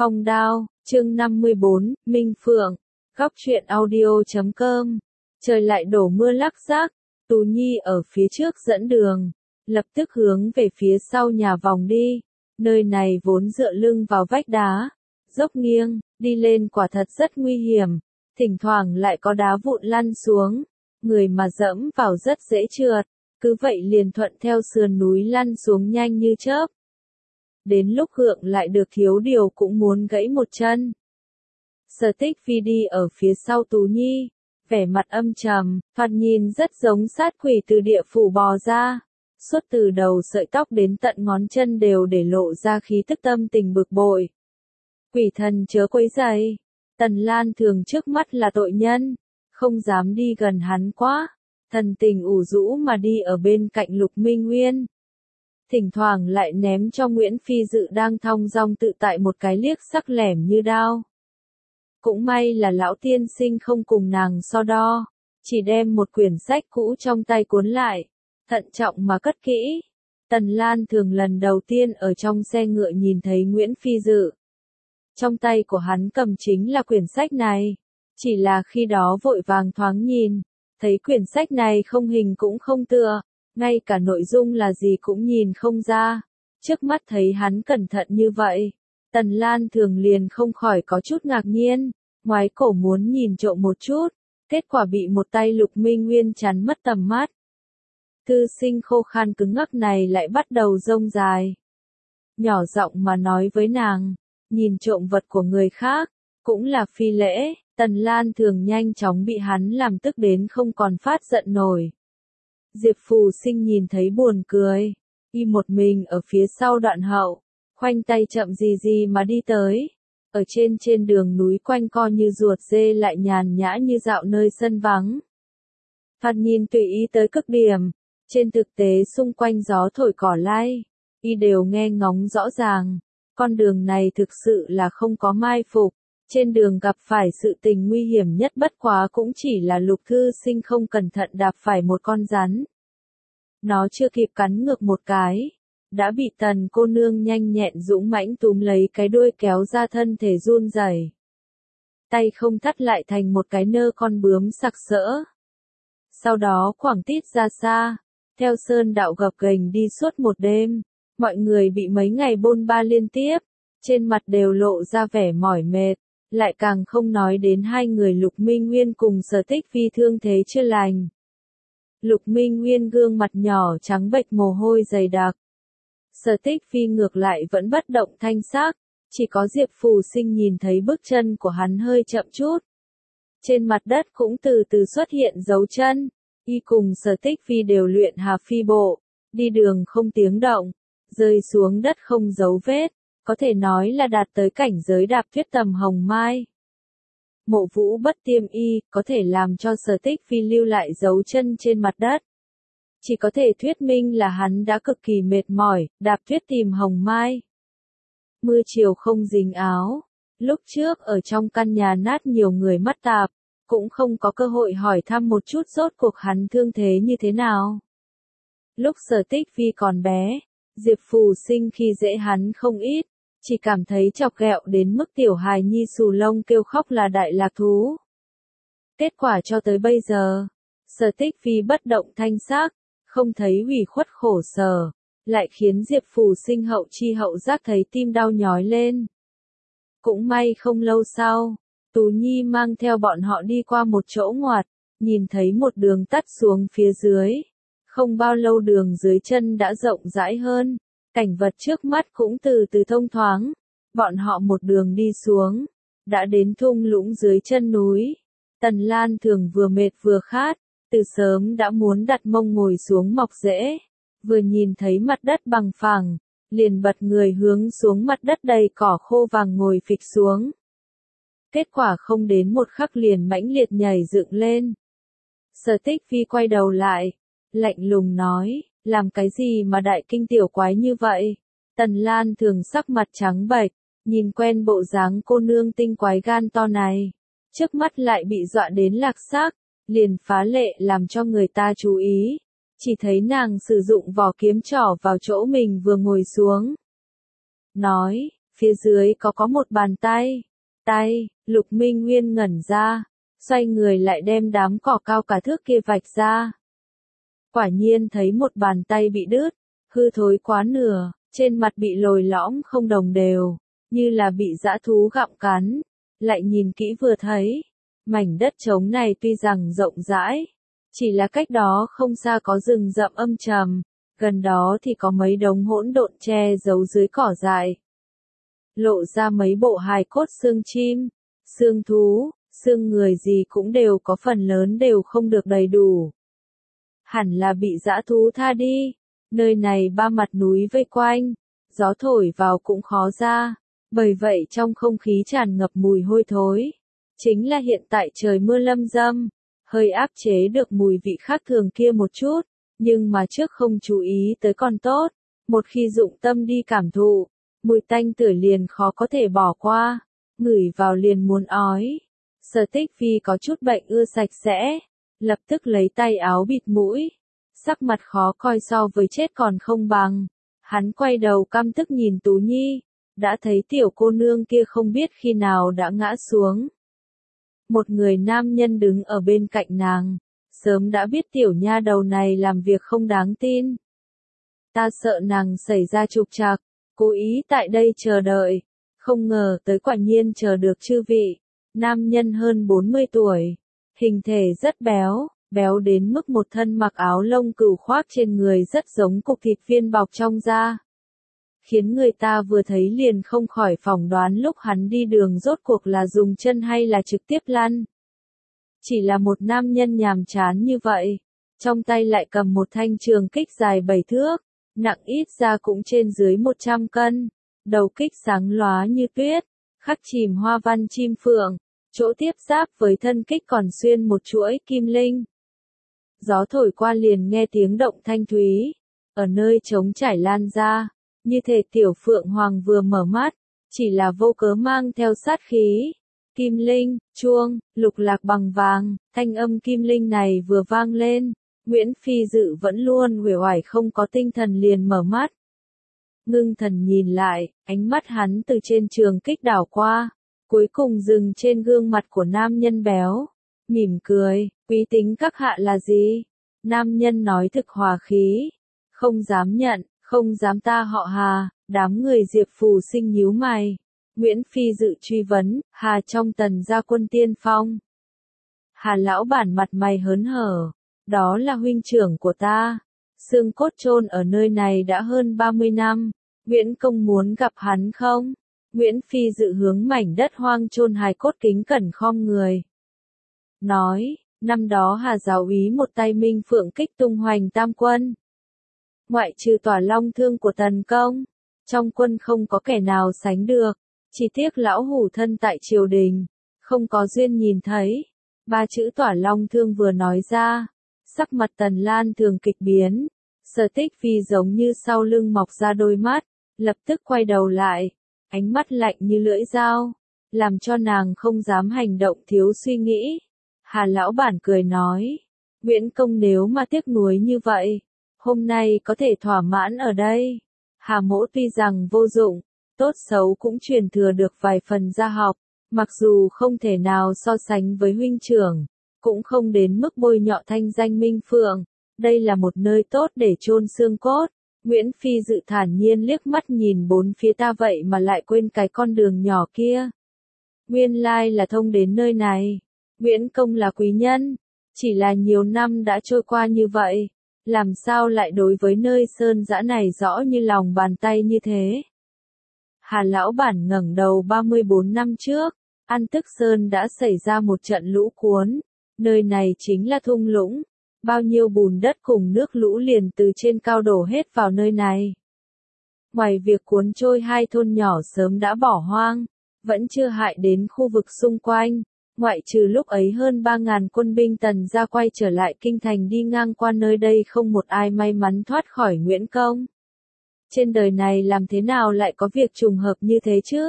Phong đao, chương 54, Minh Phượng, góc truyện audio.com. Trời lại đổ mưa lác đác, Tú Nhi ở phía trước dẫn đường, lập tức hướng về phía sau nhà vòng đi. Nơi này vốn dựa lưng vào vách đá, dốc nghiêng, đi lên quả thật rất nguy hiểm, thỉnh thoảng lại có đá vụn lăn xuống, người mà dẫm vào rất dễ trượt, cứ vậy liền thuận theo sườn núi lăn xuống nhanh như chớp. Đến lúc gượng lại được thiếu điều cũng muốn gãy một chân. Sở Tích Phi đi ở phía sau Tú Nhi, vẻ mặt âm trầm, thoạt nhìn rất giống sát quỷ từ địa phủ bò ra. Suốt từ đầu sợi tóc đến tận ngón chân đều để lộ ra khí tức tâm tình bực bội. Quỷ thần chớ quấy rầy, Tần Lan Thường trước mắt là tội nhân, không dám đi gần hắn quá, thần tình ủ rũ mà đi ở bên cạnh Lục Minh Nguyên. Thỉnh thoảng lại ném cho Nguyễn Phi Dự đang thong dong tự tại một cái liếc sắc lẻm như đao. Cũng may là lão tiên sinh không cùng nàng so đo, chỉ đem một quyển sách cũ trong tay cuốn lại, thận trọng mà cất kỹ. Tần Lan Thường lần đầu tiên ở trong xe ngựa nhìn thấy Nguyễn Phi Dự. Trong tay của hắn cầm chính là quyển sách này, chỉ là khi đó vội vàng thoáng nhìn, thấy quyển sách này không hình cũng không tựa, ngay cả nội dung là gì cũng nhìn không ra. Trước mắt thấy hắn cẩn thận như vậy, Tần Lan Thường liền không khỏi có chút ngạc nhiên, ngoái cổ muốn nhìn trộm một chút, kết quả bị một tay Lục Minh Nguyên chắn mất tầm mắt. Thư sinh khô khan cứng ngắc này lại bắt đầu rông dài. Nhỏ giọng mà nói với nàng, nhìn trộm vật của người khác, cũng là phi lễ. Tần Lan Thường nhanh chóng bị hắn làm tức đến không còn phát giận nổi. Diệp Phù Sinh nhìn thấy buồn cười, y một mình ở phía sau đoạn hậu, khoanh tay chậm gì gì mà đi tới. Ở trên đường núi quanh co như ruột dê lại nhàn nhã như dạo nơi sân vắng. Thoạt nhìn tùy ý tới cực điểm, trên thực tế xung quanh gió thổi cỏ lay, y đều nghe ngóng rõ ràng. Con đường này thực sự là không có mai phục, trên đường gặp phải sự tình nguy hiểm nhất bất quá cũng chỉ là Lục Thư Sinh không cẩn thận đạp phải một con rắn. Nó chưa kịp cắn ngược một cái, đã bị Tần cô nương nhanh nhẹn dũng mãnh túm lấy cái đuôi kéo ra, thân thể run rẩy. Tay không thắt lại thành một cái nơ con bướm sặc sỡ. Sau đó quẳng tít ra xa, theo sơn đạo gập ghềnh đi suốt một đêm. Mọi người bị mấy ngày bôn ba liên tiếp, trên mặt đều lộ ra vẻ mỏi mệt, lại càng không nói đến hai người Lục Minh Nguyên cùng Sở Tích Phi thương thế chưa lành. Lục Minh Nguyên gương mặt nhỏ trắng bệch mồ hôi dày đặc. Sở Tích Phi ngược lại vẫn bất động thanh sắc, chỉ có Diệp Phù Sinh nhìn thấy bước chân của hắn hơi chậm chút. Trên mặt đất cũng từ từ xuất hiện dấu chân, y cùng Sở Tích Phi đều luyện Hà Phi bộ, đi đường không tiếng động, rơi xuống đất không dấu vết, có thể nói là đạt tới cảnh giới đạp tuyết tầm hồng mai. Mộ Vũ bất tiêm y, có thể làm cho Sở Tích Phi lưu lại dấu chân trên mặt đất. Chỉ có thể thuyết minh là hắn đã cực kỳ mệt mỏi, đạp tuyết tìm hồng mai. Mưa chiều không dính áo, lúc trước ở trong căn nhà nát nhiều người mắt tạp, cũng không có cơ hội hỏi thăm một chút rốt cuộc hắn thương thế như thế nào. Lúc Sở Tích Phi còn bé, Diệp Phù Sinh khi dễ hắn không ít, chỉ cảm thấy chọc ghẹo đến mức tiểu hài nhi xù lông kêu khóc là đại lạc thú. Kết quả cho tới bây giờ, Sở Tích Phi bất động thanh sắc, không thấy ủy khuất khổ sở, lại khiến Diệp Phù Sinh hậu chi hậu giác thấy tim đau nhói lên. Cũng may không lâu sau, Tú Nhi mang theo bọn họ đi qua một chỗ ngoặt, nhìn thấy một đường tắt xuống phía dưới. Không bao lâu đường dưới chân đã rộng rãi hơn, cảnh vật trước mắt cũng từ từ thông thoáng. Bọn họ một đường đi xuống, đã đến thung lũng dưới chân núi. Tần Lan Thường vừa mệt vừa khát, từ sớm đã muốn đặt mông ngồi xuống mọc rễ. Vừa nhìn thấy mặt đất bằng phẳng, liền bật người hướng xuống mặt đất đầy cỏ khô vàng ngồi phịch xuống. Kết quả không đến một khắc liền mãnh liệt nhảy dựng lên. Sở Tích Phi quay đầu lại, lạnh lùng nói, làm cái gì mà đại kinh tiểu quái như vậy? Tần Lan Thường sắc mặt trắng bệch, nhìn quen bộ dáng cô nương tinh quái gan to này, trước mắt lại bị dọa đến lạc xác, liền phá lệ làm cho người ta chú ý, chỉ thấy nàng sử dụng vỏ kiếm trỏ vào chỗ mình vừa ngồi xuống. Nói, phía dưới có một bàn tay. Lục Minh Nguyên ngẩn ra, xoay người lại đem đám cỏ cao cả thước kia vạch ra. Quả nhiên thấy một bàn tay bị đứt, hư thối quá nửa, trên mặt bị lồi lõm không đồng đều, như là bị dã thú gặm cắn. Lại nhìn kỹ vừa thấy, mảnh đất trống này tuy rằng rộng rãi, chỉ là cách đó không xa có rừng rậm âm trầm, gần đó thì có mấy đống hỗn độn che giấu dưới cỏ dại. Lộ ra mấy bộ hài cốt xương chim, xương thú, xương người gì cũng đều có, phần lớn đều không được đầy đủ. Hẳn là bị dã thú tha đi, nơi này ba mặt núi vây quanh, gió thổi vào cũng khó ra, bởi vậy trong không khí tràn ngập mùi hôi thối. Chính là hiện tại trời mưa lâm dâm, hơi áp chế được mùi vị khác thường kia một chút, nhưng mà trước không chú ý tới còn tốt, một khi dụng tâm đi cảm thụ, mùi tanh tưởi liền khó có thể bỏ qua, ngửi vào liền muốn ói. Sở Tích Phi có chút bệnh ưa sạch sẽ, lập tức lấy tay áo bịt mũi, sắc mặt khó coi so với chết còn không bằng. Hắn quay đầu căm tức nhìn Tú Nhi, đã thấy tiểu cô nương kia không biết khi nào đã ngã xuống. Một người nam nhân đứng ở bên cạnh nàng, sớm đã biết tiểu nha đầu này làm việc không đáng tin. Ta sợ nàng xảy ra trục trặc, cố ý tại đây chờ đợi, không ngờ tới quả nhiên chờ được chư vị. Nam nhân hơn 40 tuổi, hình thể rất béo, béo đến mức một thân mặc áo lông cừu khoác trên người rất giống cục thịt viên bọc trong da. Khiến người ta vừa thấy liền không khỏi phỏng đoán lúc hắn đi đường rốt cuộc là dùng chân hay là trực tiếp lăn. Chỉ là một nam nhân nhàm chán như vậy, trong tay lại cầm một thanh trường kích dài 7 thước, nặng ít ra cũng trên dưới 100 cân, đầu kích sáng lóa như tuyết, khắc chìm hoa văn chim phượng, chỗ tiếp giáp với thân kích còn xuyên một chuỗi kim linh. Gió thổi qua liền nghe tiếng động thanh thúy, ở nơi trống trải lan ra, như thể tiểu phượng hoàng vừa mở mắt, chỉ là vô cớ mang theo sát khí. Kim linh, chuông, lục lạc bằng vàng, thanh âm kim linh này vừa vang lên, Nguyễn Phi Dự vẫn luôn uể oải không có tinh thần liền mở mắt. Ngưng thần nhìn lại, ánh mắt hắn từ trên trường kích đảo qua, cuối cùng dừng trên gương mặt của nam nhân béo, mỉm cười, quý tính các hạ là gì? Nam nhân nói thực hòa khí, không dám nhận, không dám ta họ Hà. Đám người Diệp Phù Sinh nhíu mày. Nguyễn Phi Dự truy vấn, Hà trong Tần gia quân tiên phong. Hà lão bản mặt mày hớn hở, đó là huynh trưởng của ta, xương cốt chôn ở nơi này đã hơn 30 năm, Nguyễn công muốn gặp hắn không? Nguyễn Phi Dự hướng mảnh đất hoang chôn hài cốt kính cẩn khom người. Nói, năm đó Hà giáo úy một tay minh phượng kích tung hoành tam quân. Ngoại trừ Tỏa Long Thương của Tần công, trong quân không có kẻ nào sánh được, chỉ tiếc lão hủ thân tại triều đình, không có duyên nhìn thấy. Ba chữ Tỏa Long Thương vừa nói ra, sắc mặt Tần Lan Thường kịch biến, Sở Tích Phi giống như sau lưng mọc ra đôi mắt, lập tức quay đầu lại, ánh mắt lạnh như lưỡi dao, làm cho nàng không dám hành động thiếu suy nghĩ. Hà lão bản cười nói, Nguyễn công nếu mà tiếc nuối như vậy, hôm nay có thể thỏa mãn ở đây. Hà mỗ tuy rằng vô dụng, tốt xấu cũng truyền thừa được vài phần gia học, mặc dù không thể nào so sánh với huynh trưởng, cũng không đến mức bôi nhọ thanh danh Minh Phượng, đây là một nơi tốt để chôn xương cốt. Nguyễn Phi Dự thản nhiên liếc mắt nhìn bốn phía, ta vậy mà lại quên cái con đường nhỏ kia. Nguyên lai là thông đến nơi này. Nguyễn công là quý nhân, chỉ là nhiều năm đã trôi qua như vậy, làm sao lại đối với nơi sơn dã này rõ như lòng bàn tay như thế? Hà lão bản ngẩng đầu 34 năm trước, An Tức Sơn đã xảy ra một trận lũ cuốn, nơi này chính là thung lũng, bao nhiêu bùn đất cùng nước lũ liền từ trên cao đổ hết vào nơi này. Ngoài việc cuốn trôi hai thôn nhỏ sớm đã bỏ hoang, vẫn chưa hại đến khu vực xung quanh, ngoại trừ lúc ấy hơn 3.000 quân binh Tần gia quay trở lại kinh thành đi ngang qua nơi đây không một ai may mắn thoát khỏi Nguyễn công. Trên đời này làm thế nào lại có việc trùng hợp như thế chứ?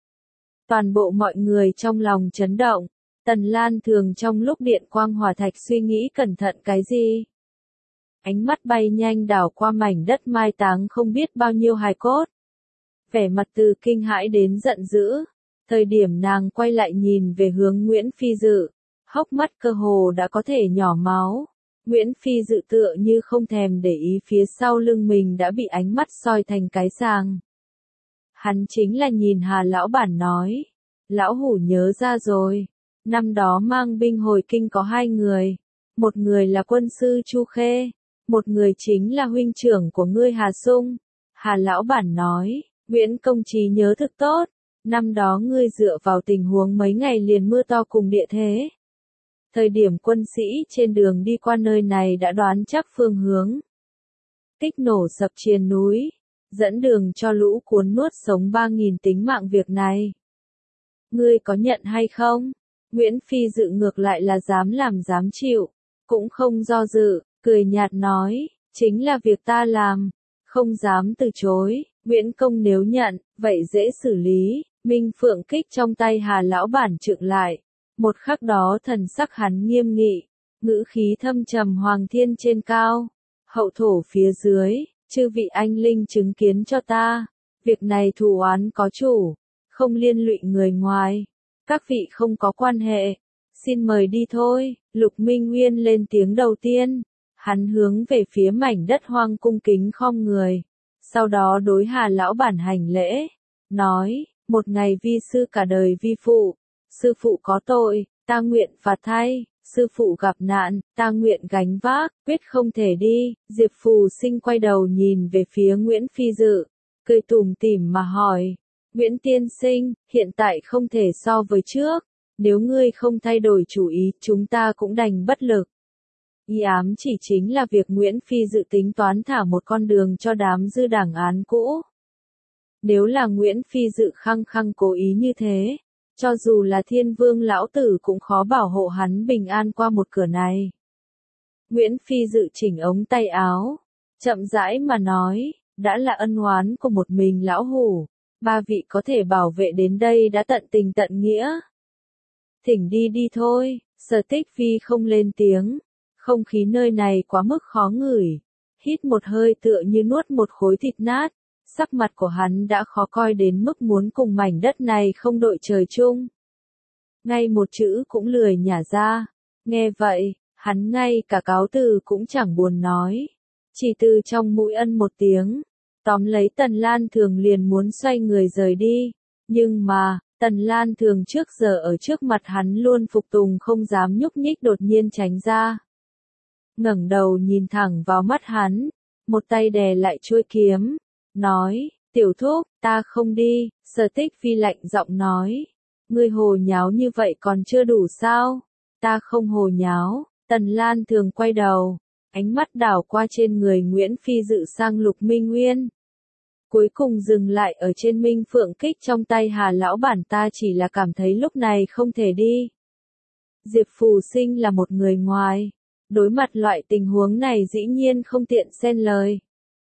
Toàn bộ mọi người trong lòng chấn động, Tần Lan Thường trong lúc điện quang hỏa thạch suy nghĩ cẩn thận cái gì? Ánh mắt bay nhanh đảo qua mảnh đất mai táng không biết bao nhiêu hài cốt. vẻ mặt từ kinh hãi đến giận dữ. Thời điểm nàng quay lại nhìn về hướng Nguyễn Phi Dự, hốc mắt cơ hồ đã có thể nhỏ máu. Nguyễn Phi Dự tựa như không thèm để ý phía sau lưng mình đã bị ánh mắt soi thành cái sàng. Hắn chính là nhìn Hà lão bản nói. Lão hủ nhớ ra rồi. Năm đó mang binh hồi kinh có 2 người. Một người là quân sư Chu Khê. Một người chính là huynh trưởng của ngươi Hà Sung. Hà lão bản nói. Nguyễn công trí nhớ thực tốt. Năm đó ngươi dựa vào tình huống mấy ngày liền mưa to cùng địa thế. Thời điểm quân sĩ trên đường đi qua nơi này đã đoán chắc phương hướng. Kích nổ sập triền núi. Dẫn đường cho lũ cuốn nuốt sống 3.000 tính mạng việc này. Ngươi có nhận hay không? Nguyễn Phi Dự ngược lại là dám làm dám chịu. Cũng không do dự, cười nhạt nói. Chính là việc ta làm. Không dám từ chối. Nguyễn công nếu nhận, vậy dễ xử lý. Minh Phượng kích trong tay Hà lão bản trượng lại. Một khắc đó thần sắc hắn nghiêm nghị. Ngữ khí thâm trầm hoàng thiên trên cao. Hậu thổ phía dưới. Chư vị anh linh chứng kiến cho ta. Việc này thù oán có chủ. Không liên lụy người ngoài. Các vị không có quan hệ. Xin mời đi thôi. Lục Minh Nguyên lên tiếng đầu tiên. Hắn hướng về phía mảnh đất hoang cung kính khom người. Sau đó đối Hà lão bản hành lễ. Nói, một ngày vi sư cả đời vi phụ. Sư phụ có tội, ta nguyện phạt thay. Sư phụ gặp nạn, ta nguyện gánh vác, quyết không thể đi. Diệp Phù Sinh quay đầu nhìn về phía Nguyễn Phi Dự, cười tủm tỉm mà hỏi. Nguyễn tiên sinh, hiện tại không thể so với trước. Nếu ngươi không thay đổi chủ ý, chúng ta cũng đành bất lực. Ý ám chỉ chính là việc Nguyễn Phi Dự tính toán thả một con đường cho đám dư đảng án cũ. Nếu là Nguyễn Phi Dự khăng khăng cố ý như thế, cho dù là Thiên Vương lão tử cũng khó bảo hộ hắn bình an qua một cửa này. Nguyễn Phi Dự chỉnh ống tay áo, chậm rãi mà nói, đã là ân oán của một mình lão hủ, 3 vị có thể bảo vệ đến đây đã tận tình tận nghĩa. Thỉnh đi đi thôi. Sở Tích Phi không lên tiếng, không khí nơi này quá mức khó ngửi, hít một hơi tựa như nuốt một khối thịt nát. Sắc mặt của hắn đã khó coi đến mức muốn cùng mảnh đất này không đội trời chung. Ngay một chữ cũng lười nhả ra. Nghe vậy, hắn ngay cả cáo từ cũng chẳng buồn nói. Chỉ từ trong mũi ân một tiếng, tóm lấy Tần Lan Thường liền muốn xoay người rời đi. Nhưng mà, Tần Lan Thường trước giờ ở trước mặt hắn luôn phục tùng không dám nhúc nhích đột nhiên tránh ra. Ngẩng đầu nhìn thẳng vào mắt hắn, một tay đè lại chuôi kiếm. Nói, tiểu thúc, ta không đi. Sở Tích Phi lạnh giọng nói. Ngươi hồ nháo như vậy còn chưa đủ sao? Ta không hồ nháo. Tần Lan Thường quay đầu, ánh mắt đảo qua trên người Nguyễn Phi Dự sang Lục Minh Nguyên. Cuối cùng dừng lại ở trên Minh Phượng kích trong tay Hà lão bản. Ta chỉ là cảm thấy lúc này không thể đi. Diệp Phù Sinh là một người ngoài. Đối mặt loại tình huống này dĩ nhiên không tiện xen lời.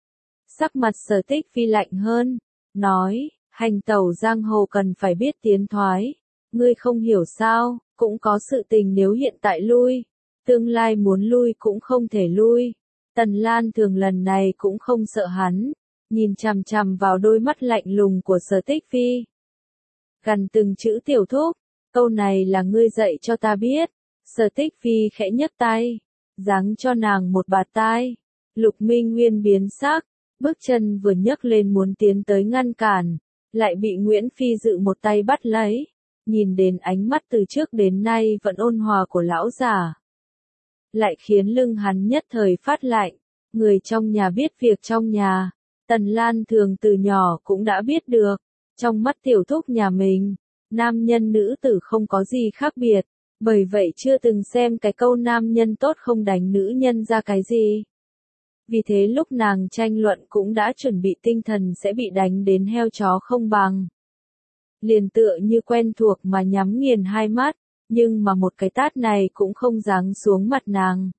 Sắc mặt Sở Tích Phi lạnh hơn, nói, hành tẩu giang hồ cần phải biết tiến thoái. Ngươi không hiểu sao, cũng có sự tình nếu hiện tại lui, tương lai muốn lui cũng không thể lui. Tần Lan Thường lần này cũng không sợ hắn, nhìn chằm chằm vào đôi mắt lạnh lùng của Sở Tích Phi. Gần từng chữ tiểu thúc, câu này là ngươi dạy cho ta biết. Sở Tích Phi khẽ nhấc tay, giáng cho nàng một bạt tai. Lục Minh Nguyên biến sắc. Bước chân vừa nhấc lên muốn tiến tới ngăn cản, lại bị Nguyễn Phi Dự một tay bắt lấy. Nhìn đến ánh mắt từ trước đến nay vẫn ôn hòa của lão già, lại khiến lưng hắn nhất thời phát lạnh. Người trong nhà biết việc trong nhà, Tần Lan Thường từ nhỏ cũng đã biết được. Trong mắt tiểu thúc nhà mình, nam nhân nữ tử không có gì khác biệt, bởi vậy chưa từng xem cái câu nam nhân tốt không đánh nữ nhân ra cái gì. Vì thế lúc nàng tranh luận cũng đã chuẩn bị tinh thần sẽ bị đánh đến heo chó không bằng. Liền tựa như quen thuộc mà nhắm nghiền hai mắt, nhưng mà một cái tát này cũng không giáng xuống mặt nàng.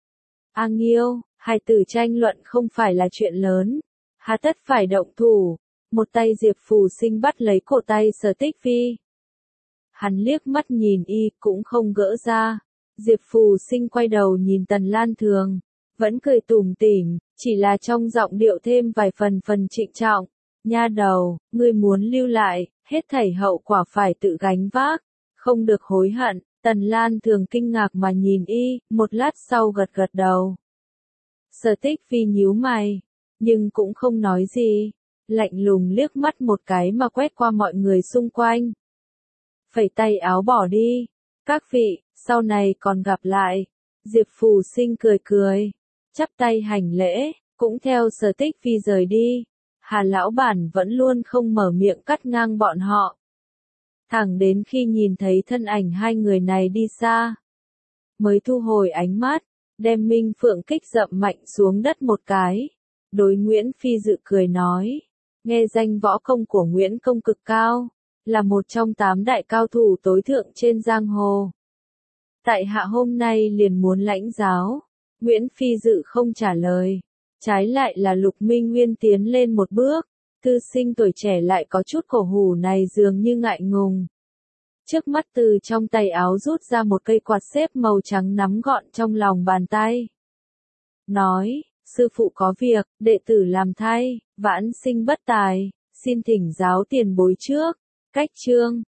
A Nghiêu, hai tử tranh luận không phải là chuyện lớn, hà tất phải động thủ. Một tay Diệp Phù Sinh bắt lấy cổ tay Sở Tích Phi. Hắn liếc mắt nhìn y cũng không gỡ ra. Diệp Phù Sinh quay đầu nhìn Tần Lan Thường, vẫn cười tủm tỉm, chỉ là trong giọng điệu thêm vài phần trịnh trọng. Nha đầu, ngươi muốn lưu lại, hết thảy hậu quả phải tự gánh vác, không được hối hận. Tần Lan Thường kinh ngạc mà nhìn y, một lát sau gật gật đầu. Sở Tích Phi nhíu mày, nhưng cũng không nói gì, lạnh lùng liếc mắt một cái mà quét qua mọi người xung quanh. Phẩy tay áo bỏ đi, các vị, sau này còn gặp lại. Diệp Phù Sinh cười cười, chắp tay hành lễ, cũng theo Sở Tích Phi rời đi. Hà lão bản vẫn luôn không mở miệng cắt ngang bọn họ. Thẳng đến khi nhìn thấy thân ảnh hai người này đi xa, mới thu hồi ánh mắt, đem Minh Phượng kích dậm mạnh xuống đất một cái. Đối Nguyễn Phi Dự cười nói, nghe danh võ công của Nguyễn Công cực cao, là một trong 8 đại cao thủ tối thượng trên giang hồ. Tại hạ hôm nay liền muốn lãnh giáo. Nguyễn Phi Dự không trả lời, trái lại là Lục Minh Nguyên tiến lên một bước. Thư sinh tuổi trẻ lại có chút cổ hủ này dường như ngại ngùng. Trước mắt từ trong tay áo rút ra một cây quạt xếp màu trắng nắm gọn trong lòng bàn tay. Nói, sư phụ có việc, đệ tử làm thay, vãn sinh bất tài, xin thỉnh giáo tiền bối trước. Cách chương